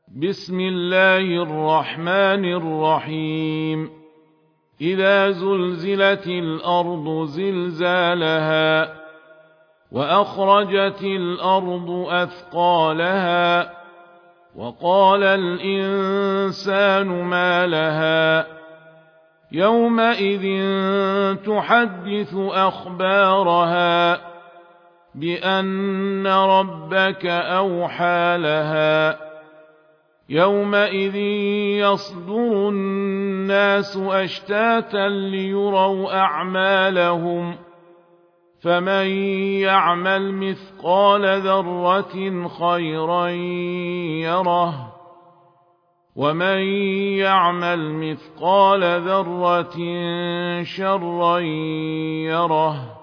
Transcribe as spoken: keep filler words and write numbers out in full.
بسم الله الرحمن الرحيم إذا زلزلت الأرض زلزالها وأخرجت الأرض أثقالها وقال الإنسان ما لها يومئذ تحدث أخبارها بأن ربك أوحى لها يومئذ يصدر الناس أشتاتا ليروا أعمالهم فمن يعمل مثقال ذرة خيرا يره ومن يعمل مثقال ذرة شرا يره